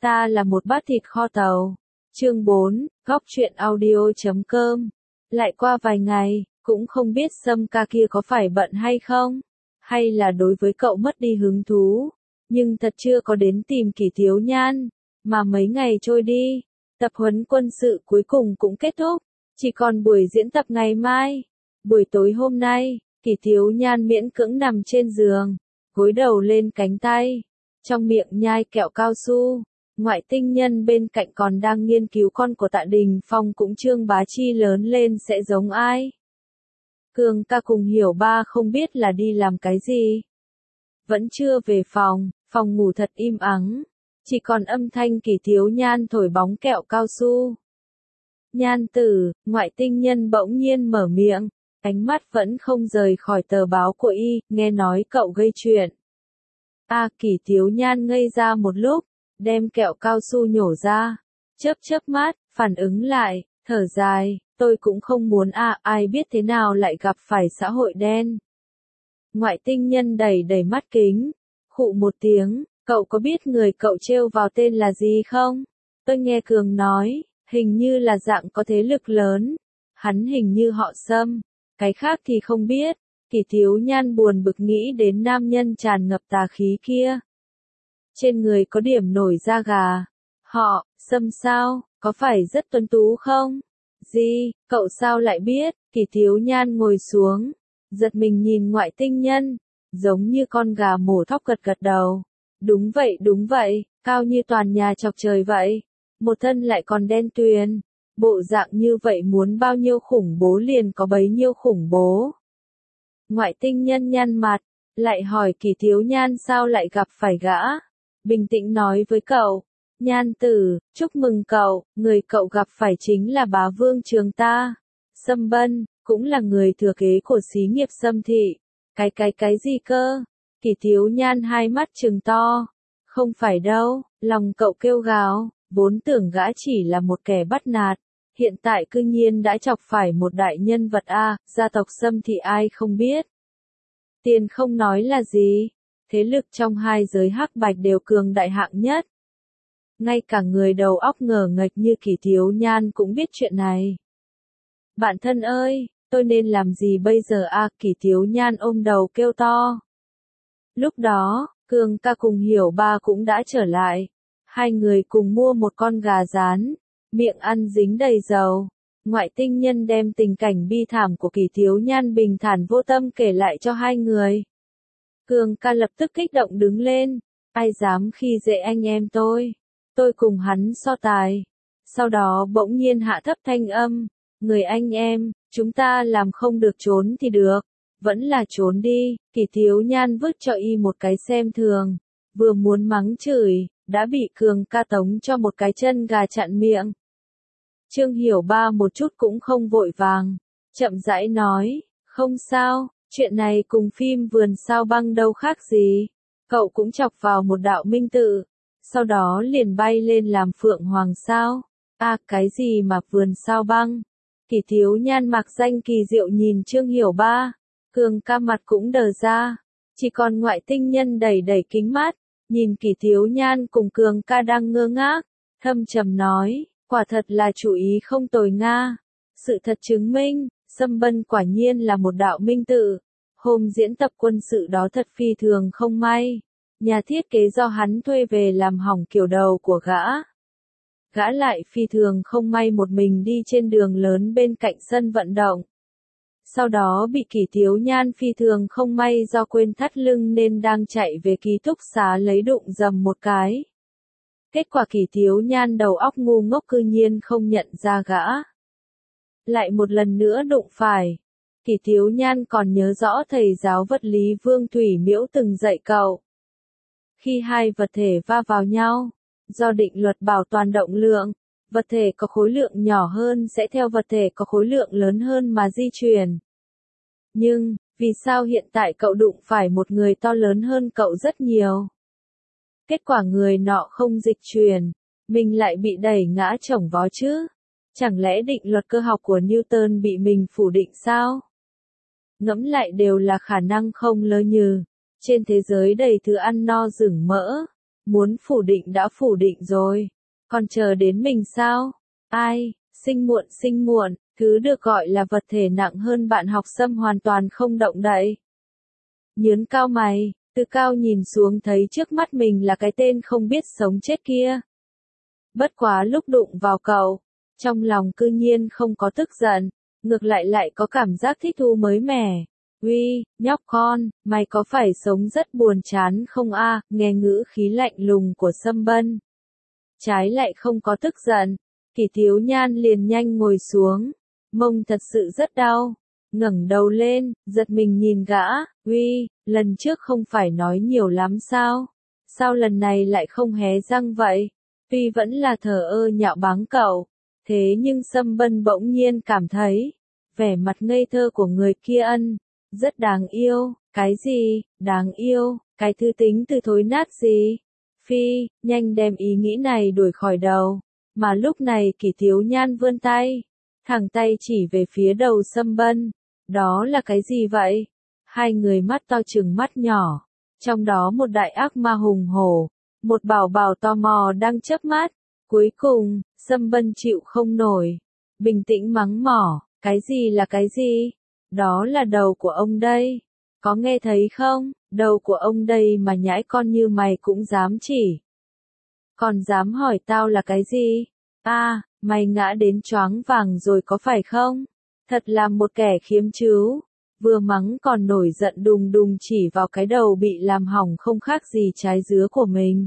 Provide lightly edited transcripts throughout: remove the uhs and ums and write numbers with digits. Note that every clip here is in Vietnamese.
Ta là một bát thịt kho tàu. Chương 4, góc truyện audio.com. Lại qua vài ngày, cũng không biết Sâm ca kia có phải bận hay không, hay là đối với cậu mất đi hứng thú, nhưng thật chưa có đến tìm Kỷ Thiếu Nhan, mà mấy ngày trôi đi, tập huấn quân sự cuối cùng cũng kết thúc, chỉ còn buổi diễn tập ngày mai. Buổi tối hôm nay, Kỷ Thiếu Nhan miễn cưỡng nằm trên giường, gối đầu lên cánh tay, trong miệng nhai kẹo cao su. Ngoại tinh nhân bên cạnh còn đang nghiên cứu con của Tạ Đình Phong cũng Trương Bá Chi lớn lên sẽ giống ai. Cường ca cùng Hiểu Ba không biết là đi làm cái gì. Vẫn chưa về phòng, phòng ngủ thật im ắng, chỉ còn âm thanh Kỷ Thiếu Nhan thổi bóng kẹo cao su. Nhan tử, ngoại tinh nhân bỗng nhiên mở miệng, ánh mắt vẫn không rời khỏi tờ báo của y, nghe nói cậu gây chuyện. Kỷ Thiếu Nhan ngây ra một lúc, đem kẹo cao su nhổ ra, chớp mắt, phản ứng lại, thở dài, tôi cũng không muốn ai biết thế nào lại gặp phải xã hội đen. Ngoại tinh nhân đẩy mắt kính, khụ một tiếng, cậu có biết người cậu trêu vào tên là gì không? Tôi nghe Cường nói, hình như là dạng có thế lực lớn, hắn hình như họ Sâm, cái khác thì không biết. Kỷ Thiếu Nhan buồn bực nghĩ đến nam nhân tràn ngập tà khí kia. Trên người có điểm nổi da gà. Họ, Sâm sao, có phải rất tuấn tú không? Gì, cậu sao lại biết? Kỷ Thiếu Nhan ngồi xuống, giật mình nhìn ngoại tinh nhân, giống như con gà mổ thóc gật đầu. Đúng vậy, cao như toàn nhà chọc trời vậy. Một thân lại còn đen tuyền. Bộ dạng như vậy muốn bao nhiêu khủng bố liền có bấy nhiêu khủng bố. Ngoại tinh nhân nhăn mặt, lại hỏi Kỷ Thiếu Nhan sao lại gặp phải gã. Bình tĩnh nói với cậu, Nhan tử, chúc mừng cậu, người cậu gặp phải chính là bá vương trường ta. Sâm Bân, cũng là người thừa kế của xí nghiệp Sâm thị. Cái gì cơ? Kỷ Thiếu Nhan hai mắt trừng to. Không phải đâu, lòng cậu kêu gào, vốn tưởng gã chỉ là một kẻ bắt nạt. Hiện tại cư nhiên đã chọc phải một đại nhân vật gia tộc Sâm thì ai không biết. Tiền không nói là gì, thế lực trong hai giới hắc bạch đều cường đại hạng nhất. Ngay cả người đầu óc ngờ nghệch như Kỷ Thiếu Nhan cũng biết chuyện này. Bạn thân ơi, tôi nên làm gì bây giờ Kỷ Thiếu Nhan ôm đầu kêu to. Lúc đó, Cường ca cùng Hiểu Ba cũng đã trở lại. Hai người cùng mua một con gà rán, miệng ăn dính đầy dầu. Ngoại tinh nhân đem tình cảnh bi thảm của Kỷ Thiếu Nhan bình thản vô tâm kể lại cho hai người. Cường ca lập tức kích động đứng lên, ai dám khi dễ anh em tôi cùng hắn so tài. Sau đó bỗng nhiên hạ thấp thanh âm, người anh em, chúng ta làm không được trốn thì được, vẫn là trốn đi. Kỷ Thiếu Nhan vứt cho y một cái xem thường, vừa muốn mắng chửi, đã bị Cường ca tống cho một cái chân gà chặn miệng. Trương Hiểu Ba một chút cũng không vội vàng, chậm rãi nói, không sao, chuyện này cùng phim Vườn Sao Băng đâu khác gì, cậu cũng chọc vào một đạo minh tự, sau đó liền bay lên làm Phượng Hoàng sao. Cái gì mà Vườn Sao Băng? Kỷ Thiếu Nhan mặc danh kỳ diệu nhìn Trương Hiểu Ba, Cường ca mặt cũng đờ ra, chỉ còn ngoại tinh nhân đẩy kính mắt, nhìn Kỷ Thiếu Nhan cùng Cường ca đang ngơ ngác, thâm trầm nói, quả thật là chủ ý không tồi Nga. Sự thật chứng minh, Sâm Bân quả nhiên là một đạo minh tự. Hôm diễn tập quân sự đó thật phi thường không may. Nhà thiết kế do hắn thuê về làm hỏng kiểu đầu của gã. Gã lại phi thường không may một mình đi trên đường lớn bên cạnh sân vận động. Sau đó bị Kỷ Thiếu Nhan phi thường không may do quên thắt lưng nên đang chạy về ký túc xá lấy đụng dầm một cái. Kết quả Kỷ Thiếu Nhan đầu óc ngu ngốc cư nhiên không nhận ra gã. Lại một lần nữa đụng phải. Kỷ Thiếu Nhan còn nhớ rõ thầy giáo vật lý Vương Thủy Miễu từng dạy cậu. Khi hai vật thể va vào nhau, do định luật bảo toàn động lượng, vật thể có khối lượng nhỏ hơn sẽ theo vật thể có khối lượng lớn hơn mà di chuyển. Nhưng, vì sao hiện tại cậu đụng phải một người to lớn hơn cậu rất nhiều? Kết quả người nọ không dịch chuyển, mình lại bị đẩy ngã chổng vó chứ? Chẳng lẽ định luật cơ học của Newton bị mình phủ định sao? Ngẫm lại đều là khả năng không lơ nhừ. Trên thế giới đầy thứ ăn no rừng mỡ, Muốn phủ định đã phủ định rồi. Còn chờ đến mình sao? Ai, sinh muộn, thứ được gọi là vật thể nặng hơn bạn học Sâm hoàn toàn không động đậy. Nhớn cao mày, từ cao nhìn xuống thấy trước mắt mình là cái tên không biết sống chết kia. Bất quá lúc đụng vào cậu, trong lòng cư nhiên không có tức giận, ngược lại có cảm giác thích thú mới mẻ. Uy, nhóc con, mày có phải sống rất buồn chán không a? Nghe ngữ khí lạnh lùng của Sâm Bân. Trái lại không có tức giận, Kỷ Thiếu Nhan liền nhanh ngồi xuống, mông thật sự rất đau. Ngẩng đầu lên, giật mình nhìn gã, uy, lần trước không phải nói nhiều lắm sao? Sao lần này lại không hé răng vậy? Tuy vẫn là thờ ơ nhạo báng cậu, thế nhưng Sâm Bân bỗng nhiên cảm thấy, vẻ mặt ngây thơ của người kia rất đáng yêu. Cái gì, đáng yêu, cái thứ tính từ thối nát gì? Phi, nhanh đem ý nghĩ này đuổi khỏi đầu. Mà lúc này Kỷ Thiếu Nhan vươn tay, thẳng tay chỉ về phía đầu Sâm Bân. Đó là cái gì vậy? Hai người mắt to trừng mắt nhỏ, trong đó một đại ác ma hùng hổ, một bảo bảo tò mò đang chớp mắt. Cuối cùng, Sâm Bân chịu không nổi, bình tĩnh mắng mỏ, cái gì là cái gì? Đó là đầu của ông đây. Có nghe thấy không? Đầu của ông đây mà nhãi con như mày cũng dám chỉ. Còn dám hỏi tao là cái gì? À, mày ngã đến choáng vàng rồi có phải không? Thật là một kẻ khiếm chứ. Vừa mắng còn nổi giận đùng đùng chỉ vào cái đầu bị làm hỏng không khác gì trái dứa của mình.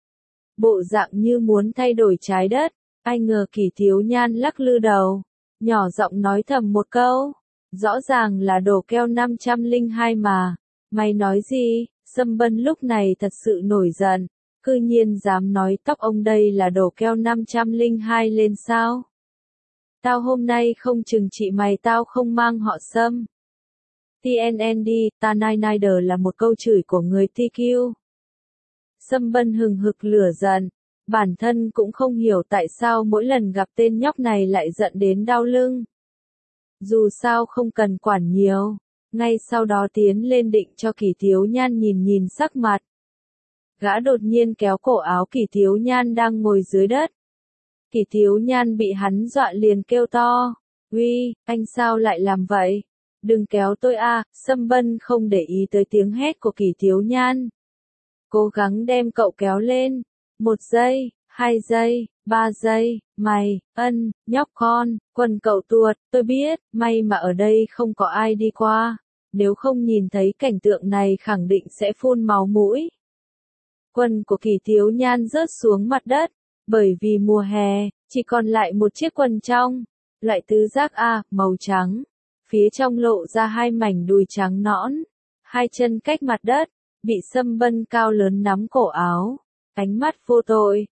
Bộ dạng như muốn thay đổi trái đất. Ai ngờ Kỷ Thiếu Nhan lắc lư đầu, nhỏ giọng nói thầm một câu. Rõ ràng là đồ keo 502 mà. Mày nói gì? Sâm Bân lúc này thật sự nổi giận. Cư nhiên dám nói tóc ông đây là đồ keo 502 lên sao? Tao hôm nay không trừng trị mày tao không mang họ Sâm. TNND, Taninider là một câu chửi của người TQ. Sâm Bân hừng hực lửa giận. Bản thân cũng không hiểu tại sao mỗi lần gặp tên nhóc này lại giận đến đau lưng. Dù sao không cần quản nhiều. Ngay sau đó tiến lên định cho Kỷ Thiếu Nhan nhìn sắc mặt. Gã đột nhiên kéo cổ áo Kỷ Thiếu Nhan đang ngồi dưới đất. Kỷ Thiếu Nhan bị hắn dọa liền kêu to. Uy, anh sao lại làm vậy? Đừng kéo tôi a. Sâm Bân không để ý tới tiếng hét của Kỷ Thiếu Nhan. Cố gắng đem cậu kéo lên. 1 giây, 2 giây, 3 giây, mày, nhóc con, quần cậu tuột, tôi biết, may mà ở đây không có ai đi qua. Nếu không nhìn thấy cảnh tượng này khẳng định sẽ phun máu mũi. Quần của Kỷ Thiếu Nhan rớt xuống mặt đất, bởi vì mùa hè, chỉ còn lại một chiếc quần trong, loại tứ giác A, màu trắng. Phía trong lộ ra hai mảnh đùi trắng nõn, hai chân cách mặt đất, bị Sâm Bân cao lớn nắm cổ áo. Ánh mắt vô tội,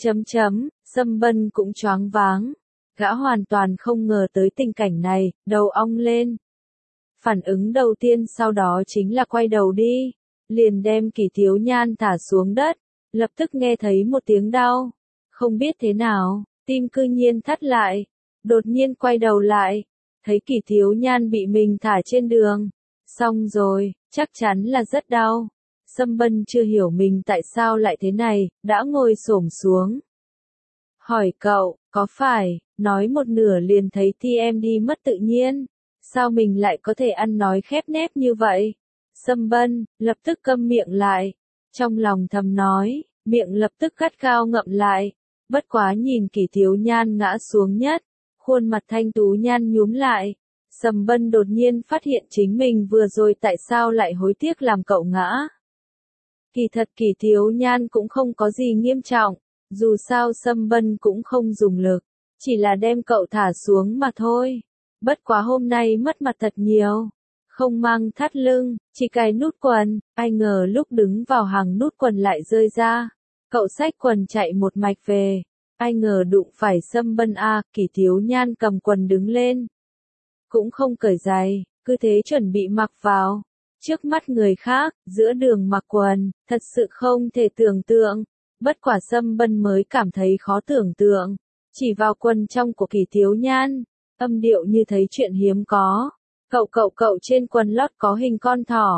Sâm Bân cũng choáng váng. Gã hoàn toàn không ngờ tới tình cảnh này, đầu ong lên. Phản ứng đầu tiên sau đó chính là quay đầu đi, liền đem Kỷ Thiếu Nhan thả xuống đất, lập tức nghe thấy một tiếng đau. Không biết thế nào, tim cư nhiên thắt lại, đột nhiên quay đầu lại, thấy Kỷ Thiếu Nhan bị mình thả trên đường. Xong rồi, chắc chắn là rất đau. Sâm Bân chưa hiểu mình tại sao lại thế này, đã ngồi xổm xuống. Hỏi cậu, có phải, nói một nửa liền thấy TMD mất tự nhiên, sao mình lại có thể ăn nói khép nép như vậy? Sâm Bân, lập tức câm miệng lại, trong lòng thầm nói, miệng lập tức gắt gao ngậm lại, bất quá nhìn Kỷ Thiếu Nhan ngã xuống nhất, khuôn mặt thanh tú nhan nhúm lại. Sâm Bân đột nhiên phát hiện chính mình vừa rồi tại sao lại hối tiếc làm cậu ngã. Kỳ thật Kỷ Thiếu Nhan cũng không có gì nghiêm trọng, dù sao Sâm Bân cũng không dùng lực, chỉ là đem cậu thả xuống mà thôi. Bất quá hôm nay mất mặt thật nhiều, không mang thắt lưng, chỉ cài nút quần, ai ngờ lúc đứng vào hàng nút quần lại rơi ra. Cậu xách quần chạy một mạch về, ai ngờ đụng phải Sâm Bân a. Kỷ Thiếu Nhan cầm quần đứng lên, cũng không cởi giày, cứ thế chuẩn bị mặc vào. Trước mắt người khác, giữa đường mặc quần, thật sự không thể tưởng tượng. Bất quả Sâm Bân mới cảm thấy khó tưởng tượng. Chỉ vào quần trong của Kỷ Thiếu Nhan, âm điệu như thấy chuyện hiếm có. Cậu trên quần lót có hình con thỏ.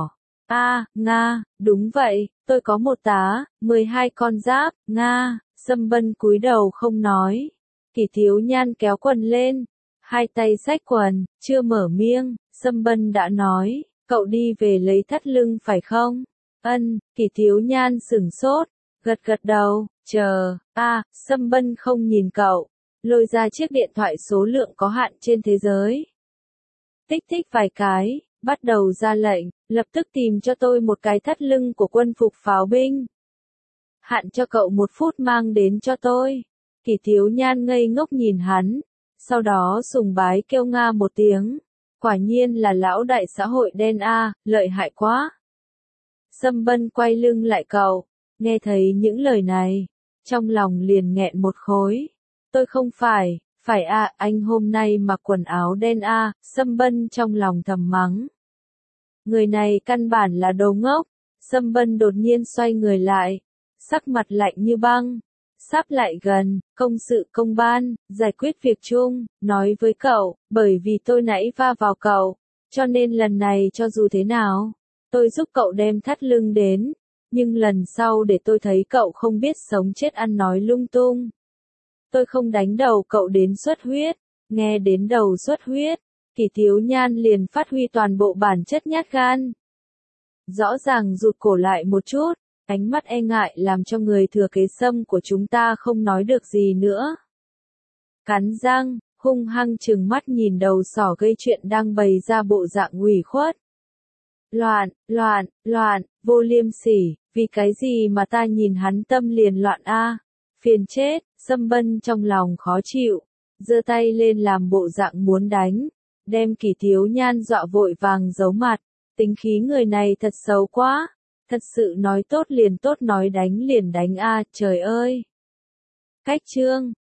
Nga, đúng vậy, tôi có một tá, 12 con giáp, Nga, Sâm Bân cúi đầu không nói. Kỷ Thiếu Nhan kéo quần lên, hai tay xách quần, chưa mở miệng, Sâm Bân đã nói, cậu đi về lấy thắt lưng phải không? Kỷ Thiếu Nhan sửng sốt, gật gật đầu, chờ, Sâm Bân không nhìn cậu, lôi ra chiếc điện thoại số lượng có hạn trên thế giới. Tích thích vài cái, bắt đầu ra lệnh, lập tức tìm cho tôi một cái thắt lưng của quân phục pháo binh. Hạn cho cậu 1 phút mang đến cho tôi. Kỷ Thiếu Nhan ngây ngốc nhìn hắn, sau đó sùng bái kêu nga một tiếng. Quả nhiên là lão đại xã hội đen lợi hại quá. Sâm Bân quay lưng lại cậu, nghe thấy những lời này, trong lòng liền nghẹn một khối. Tôi không phải, anh hôm nay mặc quần áo đen Sâm Bân trong lòng thầm mắng. Người này căn bản là đồ ngốc. Sâm Bân đột nhiên xoay người lại, sắc mặt lạnh như băng, sắp lại gần, công sự công ban, giải quyết việc chung, nói với cậu, bởi vì tôi nãy va vào cậu, cho nên lần này cho dù thế nào, tôi giúp cậu đem thắt lưng đến, nhưng lần sau để tôi thấy cậu không biết sống chết ăn nói lung tung. Tôi không đánh đầu cậu đến xuất huyết, nghe đến đầu xuất huyết, Kỷ Thiếu Nhan liền phát huy toàn bộ bản chất nhát gan. Rõ ràng rụt cổ lại một chút, ánh mắt e ngại làm cho người thừa kế Sâm của chúng ta không nói được gì nữa. Cắn răng, hung hăng trừng mắt nhìn đầu sỏ gây chuyện đang bày ra bộ dạng ủy khuất. Loạn, vô liêm sỉ, vì cái gì mà ta nhìn hắn tâm liền loạn phiền chết, Sâm Bân trong lòng khó chịu, giơ tay lên làm bộ dạng muốn đánh, đem Kỷ Thiếu Nhan dọa vội vàng giấu mặt, tính khí người này thật xấu quá, thật sự nói tốt liền tốt nói đánh liền đánh trời ơi. Cách chương